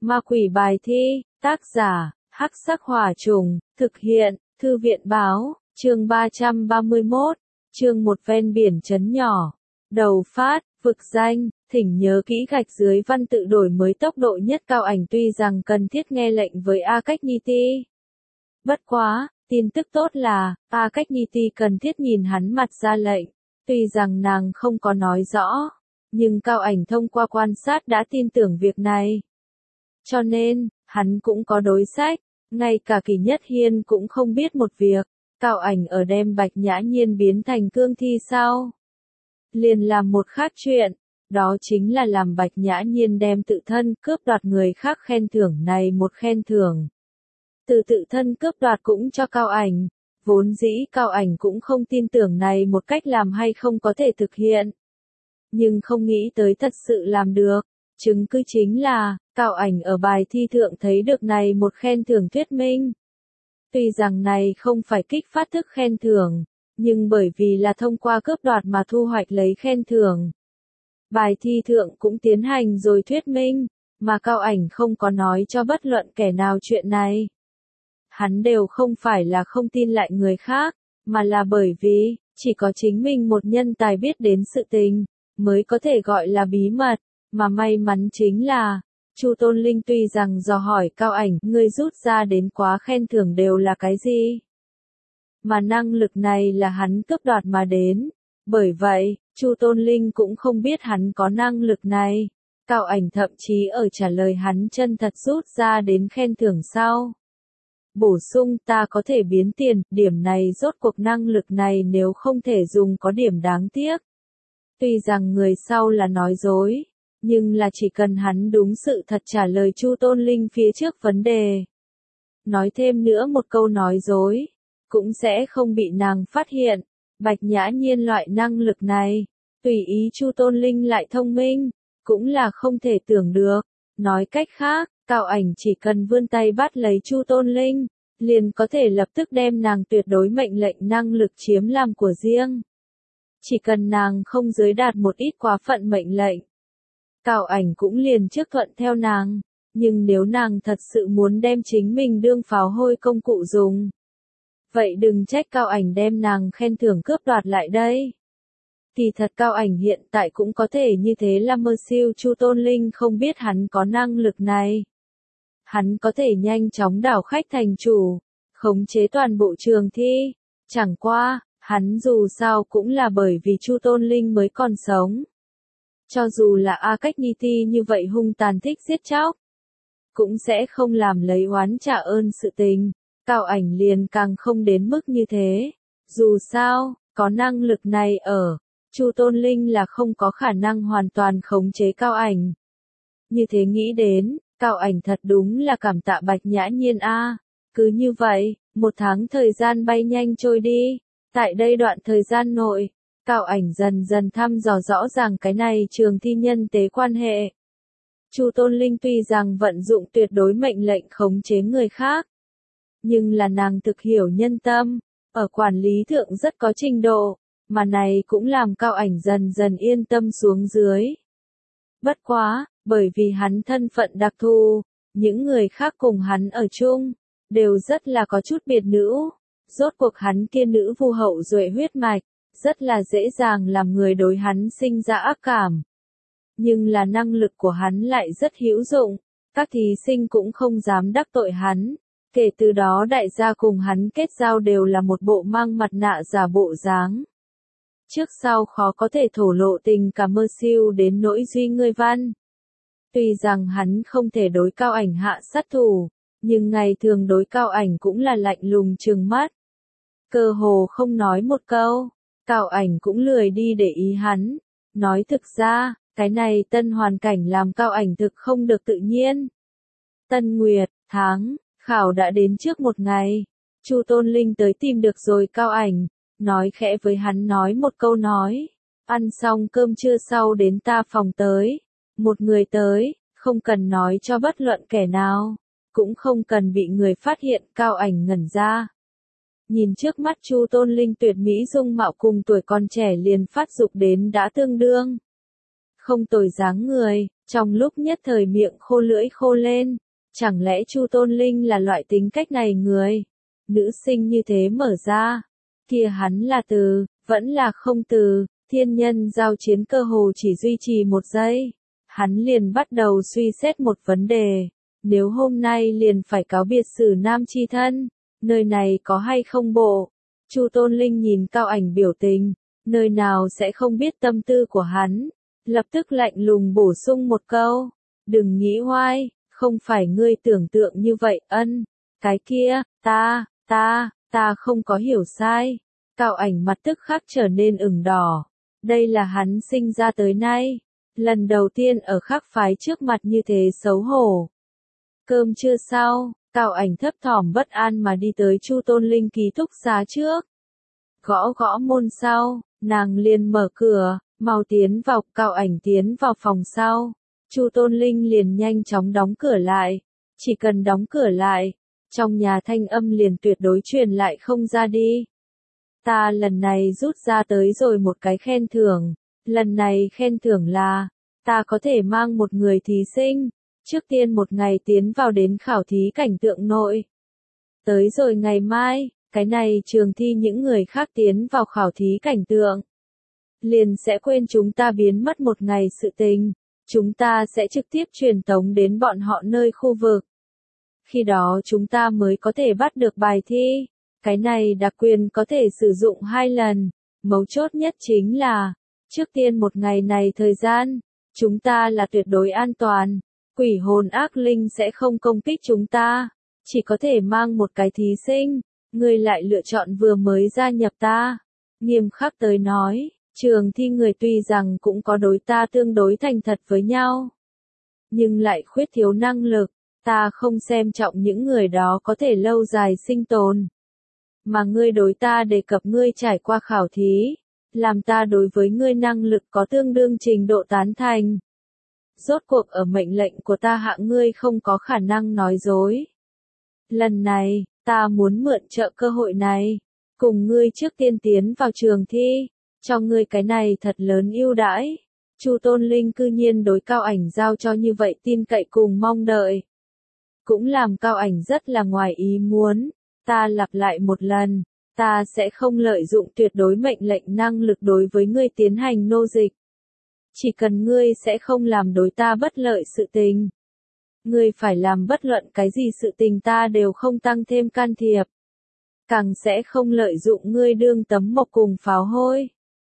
Ma quỷ bài thi, tác giả, Hắc Sắc Hỏa Trùng, thực hiện, Thư viện báo, chương 331, chương 1 ven biển trấn nhỏ. Đầu phát, vực danh, thỉnh nhớ kỹ gạch dưới văn tự đổi mới tốc độ nhất cao ảnh tuy rằng cần thiết nghe lệnh với A Cách Nhi Ti. Bất quá, tin tức tốt là, A Cách Nhi Ti cần thiết nhìn hắn mặt ra lệnh, tuy rằng nàng không có nói rõ, nhưng cao ảnh thông qua quan sát đã tin tưởng việc này. Cho nên, hắn cũng có đối sách, ngay cả Kỳ Nhất Hiên cũng không biết một việc, cao ảnh ở đem Bạch Nhã Nhiên biến thành cương thi sao. Liền làm một khác chuyện, đó chính là làm Bạch Nhã Nhiên đem tự thân cướp đoạt người khác khen thưởng này một khen thưởng. Từ tự thân cướp đoạt cũng cho cao ảnh, vốn dĩ cao ảnh cũng không tin tưởng này một cách làm hay không có thể thực hiện. Nhưng không nghĩ tới thật sự làm được, chứng cứ chính là, cao ảnh ở bài thi thượng thấy được này một khen thưởng thuyết minh. Tuy rằng này không phải kích phát thức khen thưởng, nhưng bởi vì là thông qua cướp đoạt mà thu hoạch lấy khen thưởng. Bài thi thượng cũng tiến hành rồi thuyết minh, mà cao ảnh không có nói cho bất luận kẻ nào chuyện này. Hắn đều không phải là không tin lại người khác, mà là bởi vì, chỉ có chính mình một nhân tài biết đến sự tình, mới có thể gọi là bí mật, mà may mắn chính là, Chu Tôn Linh tuy rằng dò hỏi cao ảnh, ngươi rút ra đến quá khen thưởng đều là cái gì? Mà năng lực này là hắn cướp đoạt mà đến, bởi vậy, Chu Tôn Linh cũng không biết hắn có năng lực này. Cao ảnh thậm chí ở trả lời hắn chân thật rút ra đến khen thưởng sau. Bổ sung ta có thể biến tiền, điểm này rốt cuộc năng lực này nếu không thể dùng có điểm đáng tiếc. Tuy rằng người sau là nói dối, nhưng là chỉ cần hắn đúng sự thật trả lời Chu Tôn Linh phía trước vấn đề. Nói thêm nữa một câu nói dối, cũng sẽ không bị nàng phát hiện. Bạch Nhã Nhiên loại năng lực này, tùy ý Chu Tôn Linh lại thông minh, cũng là không thể tưởng được. Nói cách khác, cao ảnh chỉ cần vươn tay bắt lấy Chu Tôn Linh, liền có thể lập tức đem nàng tuyệt đối mệnh lệnh năng lực chiếm làm của riêng. Chỉ cần nàng không dưới đạt một ít quá phận mệnh lệnh, cao ảnh cũng liền trước thuận theo nàng, nhưng nếu nàng thật sự muốn đem chính mình đương pháo hôi công cụ dùng, vậy đừng trách cao ảnh đem nàng khen thưởng cướp đoạt lại đây. Thì thật cao ảnh hiện tại cũng có thể như thế là mơ siêu Chu Tôn Linh không biết hắn có năng lực này. Hắn có thể nhanh chóng đảo khách thành chủ, khống chế toàn bộ trường thi, chẳng qua, hắn dù sao cũng là bởi vì Chu Tôn Linh mới còn sống. Cho dù là A Cách Nhi Ti như vậy hung tàn thích giết chóc, cũng sẽ không làm lấy oán trả ơn sự tình, cao ảnh liền càng không đến mức như thế. Dù sao, có năng lực này ở, Chu Tôn Linh là không có khả năng hoàn toàn khống chế cao ảnh. Như thế nghĩ đến, cao ảnh thật đúng là cảm tạ Bạch Nhã Nhiên a. Cứ như vậy, một tháng thời gian bay nhanh trôi đi, tại đây đoạn thời gian nội, cao ảnh dần dần thăm dò rõ ràng cái này trường thi nhân tế quan hệ. Chu Tôn Linh tuy rằng vận dụng tuyệt đối mệnh lệnh khống chế người khác, nhưng là nàng thực hiểu nhân tâm, ở quản lý thượng rất có trình độ, mà này cũng làm cao ảnh dần dần yên tâm xuống dưới. Bất quá, bởi vì hắn thân phận đặc thù, những người khác cùng hắn ở chung, đều rất là có chút biệt nữ. Rốt cuộc hắn kia nữ vu hậu duệ huyết mạch, rất là dễ dàng làm người đối hắn sinh ra ác cảm. Nhưng là năng lực của hắn lại rất hữu dụng, các thí sinh cũng không dám đắc tội hắn. Kể từ đó đại gia cùng hắn kết giao đều là một bộ mang mặt nạ giả bộ dáng. Trước sau khó có thể thổ lộ tình cảm mơ siêu đến nỗi duy ngươi văn. Tuy rằng hắn không thể đối cao ảnh hạ sát thủ, nhưng ngày thường đối cao ảnh cũng là lạnh lùng trừng mắt. Cơ hồ không nói một câu, cao ảnh cũng lười đi để ý hắn. Nói thực ra, cái này tân hoàn cảnh làm cao ảnh thực không được tự nhiên. Tân Nguyệt, tháng, khảo đã đến trước một ngày. Chu Tôn Linh tới tìm được rồi cao ảnh, nói khẽ với hắn nói một câu nói. Ăn xong cơm trưa sau đến ta phòng tới. Một người tới, không cần nói cho bất luận kẻ nào, cũng không cần bị người phát hiện. Cao ảnh ngẩn ra. Nhìn trước mắt Chu Tôn Linh tuyệt mỹ dung mạo cùng tuổi còn trẻ liền phát dục đến đã tương đương. Không tồi dáng người, Trong lúc nhất thời miệng khô lưỡi khô lên, chẳng lẽ Chu Tôn Linh là loại tính cách này người? Nữ sinh như thế mở ra, kia hắn là từ, vẫn là không từ, thiên nhân giao chiến cơ hồ chỉ duy trì 1 giây. Hắn liền bắt đầu suy xét một vấn đề, nếu hôm nay liền phải cáo biệt xử nam chi thân, nơi này có hay không bộ? Chu Tôn Linh nhìn Cao Ảnh biểu tình, nơi nào sẽ không biết tâm tư của hắn, lập tức lạnh lùng bổ sung một câu, đừng nghĩ hoài, không phải ngươi tưởng tượng như vậy, cái kia, ta không có hiểu sai. Cao Ảnh mặt tức khắc trở nên ửng đỏ, đây là hắn sinh ra tới nay, lần đầu tiên ở Khắc phái trước mặt như thế xấu hổ. Cơm trưa sau, Cao Ảnh thấp thỏm bất an mà đi tới Chu Tôn Linh ký túc xá trước. Gõ gõ môn sau, nàng liền mở cửa, mau tiến vào. Cao Ảnh tiến vào phòng sau, Chu Tôn Linh liền nhanh chóng đóng cửa lại. Chỉ cần đóng cửa lại, trong nhà thanh âm liền tuyệt đối truyền lại không ra đi. Ta lần này rút ra tới rồi một cái khen thưởng, lần này khen thưởng là, ta có thể mang một người thí sinh, trước tiên một ngày tiến vào đến khảo thí cảnh tượng nội. Tới rồi ngày mai, cái này trường thi những người khác tiến vào khảo thí cảnh tượng, liền sẽ quên chúng ta biến mất một ngày sự tình, chúng ta sẽ trực tiếp truyền tống đến bọn họ nơi khu vực. Khi đó chúng ta mới có thể bắt được bài thi, cái này đặc quyền có thể sử dụng 2 lần, mấu chốt nhất chính là, trước tiên một ngày này thời gian, chúng ta là tuyệt đối an toàn, quỷ hồn ác linh sẽ không công kích chúng ta, chỉ có thể mang một cái thí sinh, người lại lựa chọn vừa mới gia nhập ta. Nghiêm khắc tới nói, trường thi người tuy rằng cũng có đối ta tương đối thành thật với nhau, nhưng lại khuyết thiếu năng lực, ta không xem trọng những người đó có thể lâu dài sinh tồn. Mà ngươi đối ta đề cập ngươi trải qua khảo thí, làm ta đối với ngươi năng lực có tương đương trình độ tán thành. Rốt cuộc ở mệnh lệnh của ta hạ ngươi không có khả năng nói dối. Lần này, ta muốn mượn trợ cơ hội này, cùng ngươi trước tiên tiến vào trường thi, cho ngươi cái này thật lớn ưu đãi. Chu Tôn Linh cư nhiên đối Cao Ảnh giao cho như vậy tin cậy cùng mong đợi. Cũng làm Cao Ảnh rất là ngoài ý muốn. Ta lặp lại một lần, ta sẽ không lợi dụng tuyệt đối mệnh lệnh năng lực đối với ngươi tiến hành nô dịch. Chỉ cần ngươi sẽ không làm đối ta bất lợi sự tình. Ngươi phải làm bất luận cái gì sự tình ta đều không tăng thêm can thiệp. Càng sẽ không lợi dụng ngươi đương tấm mộc cùng pháo hôi.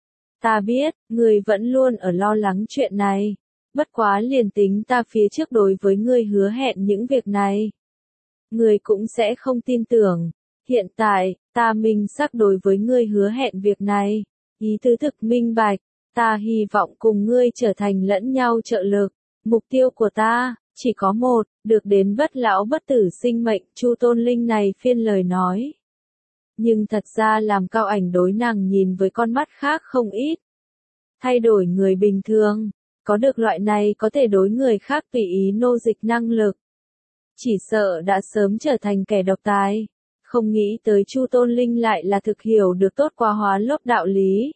Ta biết, ngươi vẫn luôn ở lo lắng chuyện này. Bất quá liền tính ta phía trước đối với ngươi hứa hẹn những việc này. Ngươi cũng sẽ không tin tưởng. Hiện tại, ta minh xác đối với ngươi hứa hẹn việc này. Ý tứ thực minh bạch, ta hy vọng cùng ngươi trở thành lẫn nhau trợ lực. Mục tiêu của ta, chỉ có một, được đến bất lão bất tử sinh mệnh. Chu Tôn Linh này phiên lời nói. Nhưng thật ra làm Cao Ảnh đối nàng nhìn với con mắt khác không ít. Thay đổi người bình thường, có được loại này có thể đối người khác tùy ý nô dịch năng lực. Chỉ sợ đã sớm trở thành kẻ độc tài. Không nghĩ tới Chu Tôn Linh lại là thực hiểu được tốt qua hóa lốp đạo lý.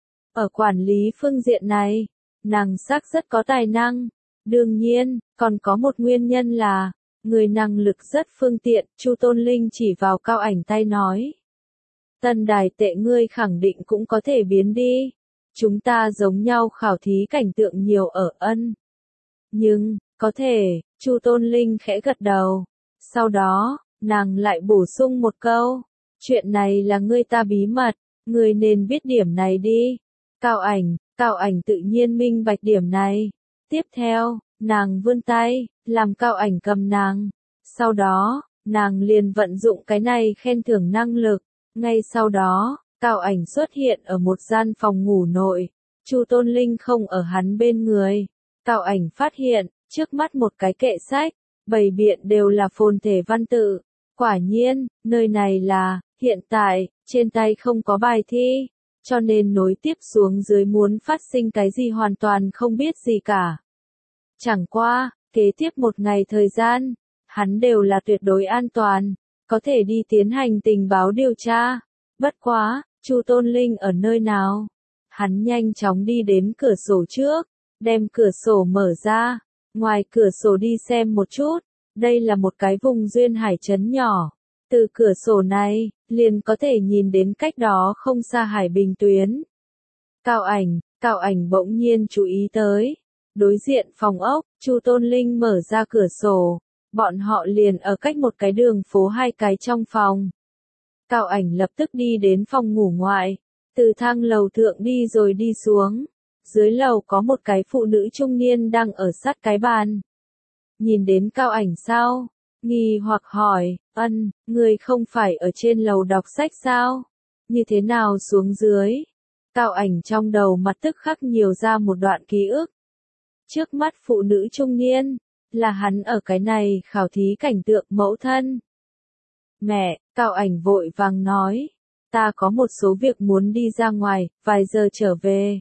Ở quản lý phương diện này, nàng xác rất có tài năng. Đương nhiên, còn có một nguyên nhân là, người năng lực rất phương tiện. Chu Tôn Linh chỉ vào Cao Ảnh tay nói. Tân đài tệ ngươi khẳng định cũng có thể biến đi. Chúng ta giống nhau khảo thí cảnh tượng nhiều ở Nhưng, có thể, Chu Tôn Linh khẽ gật đầu. Sau đó, nàng lại bổ sung một câu. Chuyện này là ngươi ta bí mật, ngươi nên biết điểm này đi. Cao Ảnh tự nhiên minh bạch điểm này. Tiếp theo, nàng vươn tay, làm Cao Ảnh cầm nàng. Sau đó, nàng liền vận dụng cái này khen thưởng năng lực. Ngay sau đó, Cao Ảnh xuất hiện ở một gian phòng ngủ nội. Chu Tôn Linh không ở hắn bên người. Cao Ảnh phát hiện, trước mắt một cái kệ sách, bày biện đều là phồn thể văn tự. Quả nhiên, nơi này là, hiện tại, trên tay không có bài thi, cho nên nối tiếp xuống dưới muốn phát sinh cái gì hoàn toàn không biết gì cả. Chẳng qua, kế tiếp một ngày thời gian, hắn đều là tuyệt đối an toàn, có thể đi tiến hành tình báo điều tra. Bất quá, Chu Tôn Linh ở nơi nào? Hắn nhanh chóng đi đến cửa sổ trước, đem cửa sổ mở ra, ngoài cửa sổ đi xem một chút, đây là một cái vùng duyên hải trấn nhỏ. Từ cửa sổ này, liền có thể nhìn đến cách đó không xa Hải Bình Tuyến. Cao ảnh bỗng nhiên chú ý tới. Đối diện phòng ốc, Chu Tôn Linh mở ra cửa sổ. Bọn họ liền ở cách một cái đường phố hai cái trong phòng. Cao ảnh lập tức đi đến phòng ngủ ngoại. Từ thang lầu thượng đi rồi đi xuống. Dưới lầu có một cái phụ nữ trung niên đang ở sát cái bàn. Nhìn đến Cao ảnh sao? Nghi hoặc hỏi, người không phải ở trên lầu đọc sách sao? Như thế nào xuống dưới? Cao ảnh trong đầu mặt tức khắc nhiều ra một đoạn ký ức. Trước mắt phụ nữ trung niên, là hắn ở cái này khảo thí cảnh tượng mẫu thân. Mẹ, Cao ảnh vội vàng nói, ta có một số việc muốn đi ra ngoài, vài giờ trở về.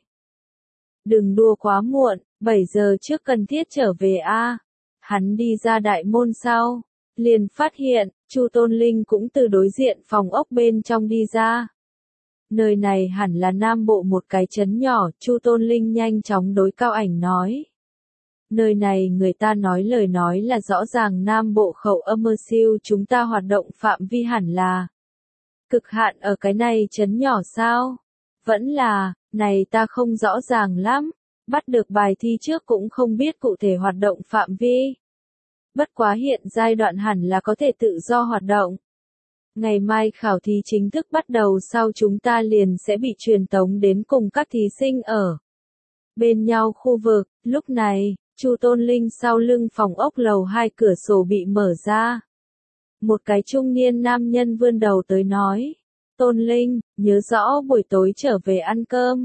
Đừng đua quá muộn, 7 giờ trước cần thiết trở về a. Hắn đi ra đại môn sau, liền phát hiện, Chu Tôn Linh cũng từ đối diện phòng ốc bên trong đi ra. Nơi này hẳn là Nam Bộ một cái trấn nhỏ, Chu Tôn Linh nhanh chóng đối Cao ảnh nói. Nơi này người ta nói lời nói là rõ ràng Nam Bộ khẩu âm siêu chúng ta hoạt động phạm vi hẳn là. Cực hạn ở cái này trấn nhỏ sao? Vẫn là, này ta không rõ ràng lắm, bắt được bài thi trước cũng không biết cụ thể hoạt động phạm vi. Bất quá hiện giai đoạn hẳn là có thể tự do hoạt động. Ngày mai khảo thí chính thức bắt đầu sau chúng ta liền sẽ bị truyền tống đến cùng các thí sinh ở bên nhau khu vực. Lúc này, Chu Tôn Linh sau lưng phòng ốc lầu 2 cửa sổ bị mở ra. Một cái trung niên nam nhân vươn đầu tới nói. Tôn Linh, nhớ rõ buổi tối trở về ăn cơm.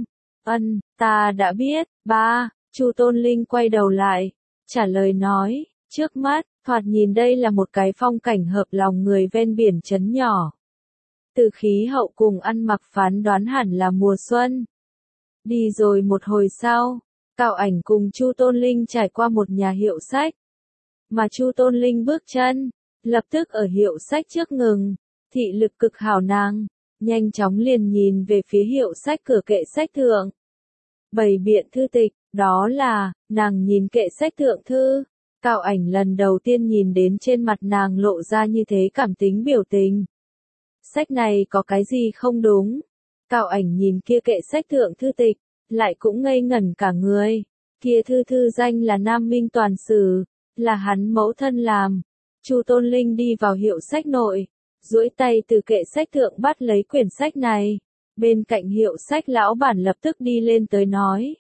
Ta đã biết, ba. Chu Tôn Linh quay đầu lại, trả lời nói, trước mắt, thoạt nhìn đây là một cái phong cảnh hợp lòng người ven biển trấn nhỏ. Từ khí hậu cùng ăn mặc phán đoán hẳn là mùa xuân. Đi rồi một hồi sau, Cao ảnh cùng Chu Tôn Linh trải qua một nhà hiệu sách. Mà Chu Tôn Linh bước chân, lập tức ở hiệu sách trước ngừng, thị lực cực hảo nàng, nhanh chóng liền nhìn về phía hiệu sách cửa kệ sách thượng. Bày biện thư tịch, đó là, nàng nhìn kệ sách thượng thư. Cao ảnh lần đầu tiên nhìn đến trên mặt nàng lộ ra như thế cảm tính biểu tình. Sách này có cái gì không đúng? Cao ảnh nhìn kia kệ sách thượng thư tịch, lại cũng ngây ngẩn cả người. Kia thư danh là Nam Minh Toàn Sử, là hắn mẫu thân làm. Chu Tôn Linh đi vào hiệu sách nội, duỗi tay từ kệ sách thượng bắt lấy quyển sách này. Bên cạnh hiệu sách lão bản lập tức đi lên tới nói.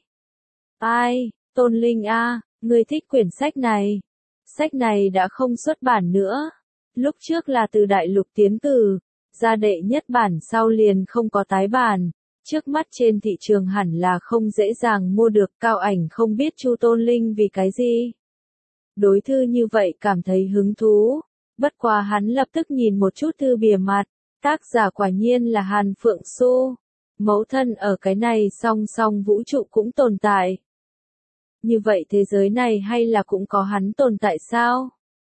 Ai, Tôn Linh a, ngươi thích quyển sách này. Sách này đã không xuất bản nữa. Lúc trước là từ đại lục tiến cử, ra đệ nhất bản sau liền không có tái bản. Trước mắt trên thị trường hẳn là không dễ dàng mua được. Cao ảnh không biết Chu Tôn Linh vì cái gì. Đối thư như vậy cảm thấy hứng thú. Bất quá hắn lập tức nhìn một chút thư bìa mặt. Tác giả quả nhiên là Hàn Phượng Xu. Mẫu thân ở cái này song song vũ trụ cũng tồn tại. Như vậy thế giới này hay là cũng có hắn tồn tại sao?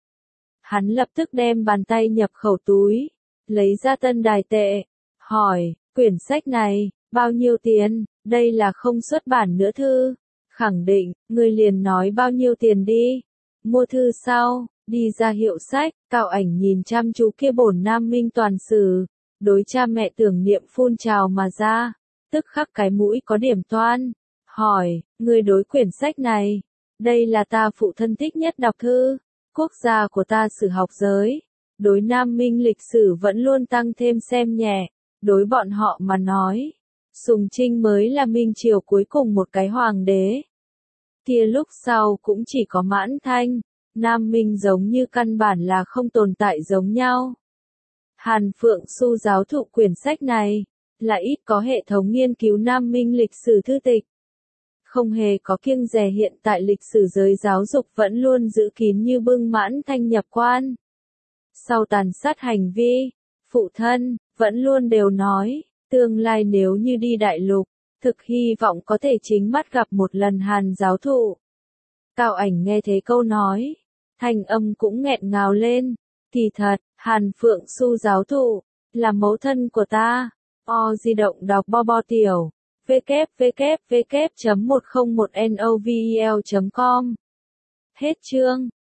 Hắn lập tức đem bàn tay nhập khẩu túi, lấy ra tân đài tệ, hỏi, quyển sách này, bao nhiêu tiền? Đây là không xuất bản nữa thư. Khẳng định, người liền nói bao nhiêu tiền đi. Mua thư sau, đi ra hiệu sách, Cao ảnh nhìn chăm chú kia bổn Nam Minh Toàn Sử, đối cha mẹ tưởng niệm phun trào mà ra, tức khắc cái mũi có điểm toan. Hỏi, người đối quyển sách này, đây là ta phụ thân thích nhất đọc thư, quốc gia của ta sử học giới, đối Nam Minh lịch sử vẫn luôn tăng thêm xem nhẹ, đối bọn họ mà nói, Sùng Trinh mới là Minh Triều cuối cùng một cái hoàng đế. Kia lúc sau cũng chỉ có Mãn Thanh, Nam Minh giống như căn bản là không tồn tại giống nhau. Hàn Phượng Xu giáo thụ quyển sách này, là ít có hệ thống nghiên cứu Nam Minh lịch sử thư tịch. Không hề có kiêng dè hiện tại lịch sử giới giáo dục vẫn luôn giữ kín như bưng Mãn Thanh nhập quan. Sau tàn sát hành vi, phụ thân, vẫn luôn đều nói, tương lai nếu như đi đại lục, thực hy vọng có thể chính mắt gặp một lần Hàn giáo thụ. Cao ảnh nghe thấy câu nói, thanh âm cũng nghẹn ngào lên, kỳ thật, Hàn Phượng Xu giáo thụ, là mẫu thân của ta. Di động đọc bo bo tiểu. www.101novel.com. Hết chương.